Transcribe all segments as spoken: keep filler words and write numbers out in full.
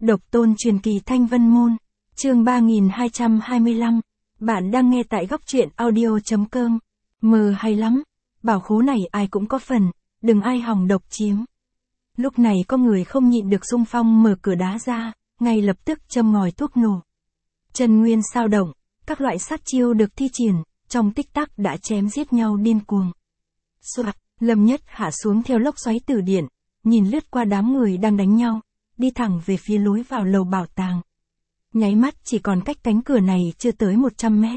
Độc tôn truyền kỳ Thanh Vân Môn, chương ba nghìn hai trăm hai mươi lăm, bạn đang nghe tại góc truyện audio.com, mờ hay lắm, bảo khố này ai cũng có phần, đừng ai hòng độc chiếm. Lúc này có người không nhịn được xung phong mở cửa đá ra, ngay lập tức châm ngòi thuốc nổ. Chân nguyên sao động, các loại sát chiêu được thi triển, trong tích tắc đã chém giết nhau điên cuồng. Soạt, Lâm Nhất hạ xuống theo lốc xoáy tử điện, nhìn lướt qua đám người đang đánh nhau, đi thẳng về phía lối vào lầu bảo tàng. Nháy mắt chỉ còn cách cánh cửa này chưa tới một trăm mét.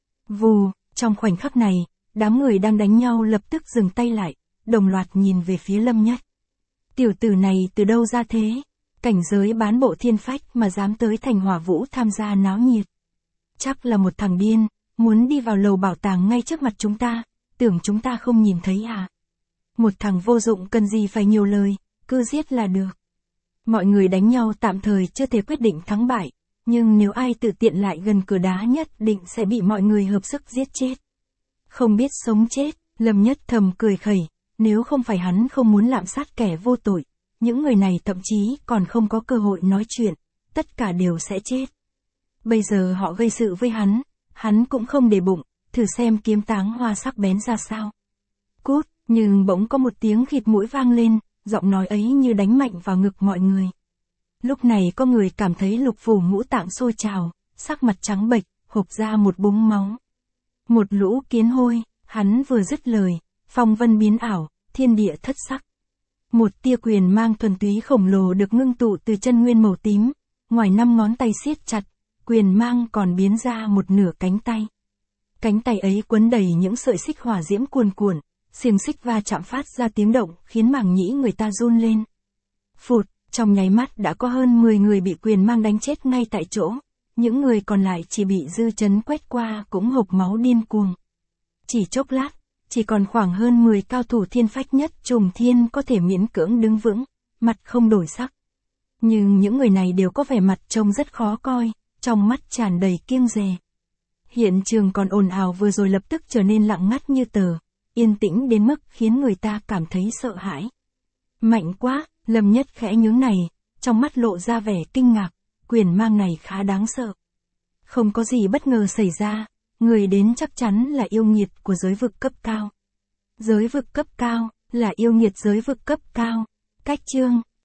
Vù, trong khoảnh khắc này, đám người đang đánh nhau lập tức dừng tay lại, đồng loạt nhìn về phía Lâm Nhất. Tiểu tử này từ đâu ra thế? Cảnh giới bán bộ thiên phách mà dám tới thành Hỏa Vũ tham gia náo nhiệt. Chắc là một thằng điên, muốn đi vào lầu bảo tàng ngay trước mặt chúng ta, tưởng chúng ta không nhìn thấy à? Một thằng vô dụng cần gì phải nhiều lời, cứ giết là được. Mọi người đánh nhau tạm thời chưa thể quyết định thắng bại, nhưng nếu ai tự tiện lại gần cửa đá nhất định sẽ bị mọi người hợp sức giết chết. Không biết sống chết, Lâm Nhất thầm cười khẩy, nếu không phải hắn không muốn lạm sát kẻ vô tội, những người này thậm chí còn không có cơ hội nói chuyện, tất cả đều sẽ chết. Bây giờ họ gây sự với hắn, hắn cũng không để bụng, thử xem kiếm táng hoa sắc bén ra sao. Cút, nhưng bỗng có một tiếng khịt mũi vang lên, giọng nói ấy như đánh mạnh vào ngực mọi người. Lúc này có người cảm thấy lục phủ ngũ tạng sôi trào, sắc mặt trắng bệch, hộc ra một búng máu. Một lũ kiến hôi, hắn vừa dứt lời, phong vân biến ảo, thiên địa thất sắc. Một tia quyền mang thuần túy khổng lồ được ngưng tụ từ chân nguyên màu tím, ngoài năm ngón tay siết chặt, quyền mang còn biến ra một nửa cánh tay. Cánh tay ấy quấn đầy những sợi xích hỏa diễm cuồn cuộn, xiềng xích va chạm phát ra tiếng động khiến màng nhĩ người ta run lên. Phụt, trong nháy mắt đã có hơn mười người bị quyền mang đánh chết ngay tại chỗ, những người còn lại chỉ bị dư chấn quét qua cũng hộc máu điên cuồng. Chỉ chốc lát, chỉ còn khoảng hơn mười cao thủ thiên phách nhất trùng thiên có thể miễn cưỡng đứng vững, mặt không đổi sắc. Nhưng những người này đều có vẻ mặt trông rất khó coi, trong mắt tràn đầy kiêng dè. Hiện trường còn ồn ào vừa rồi lập tức trở nên lặng ngắt như tờ, yên tĩnh đến mức khiến người ta cảm thấy sợ hãi. Mạnh quá, Lâm Nhất khẽ nhướng này, trong mắt lộ ra vẻ kinh ngạc, quyền mang này khá đáng sợ. Không có gì bất ngờ xảy ra, người đến chắc chắn là yêu nghiệt của giới vực cấp cao. Giới vực cấp cao, là yêu nghiệt giới vực cấp cao. Cách chương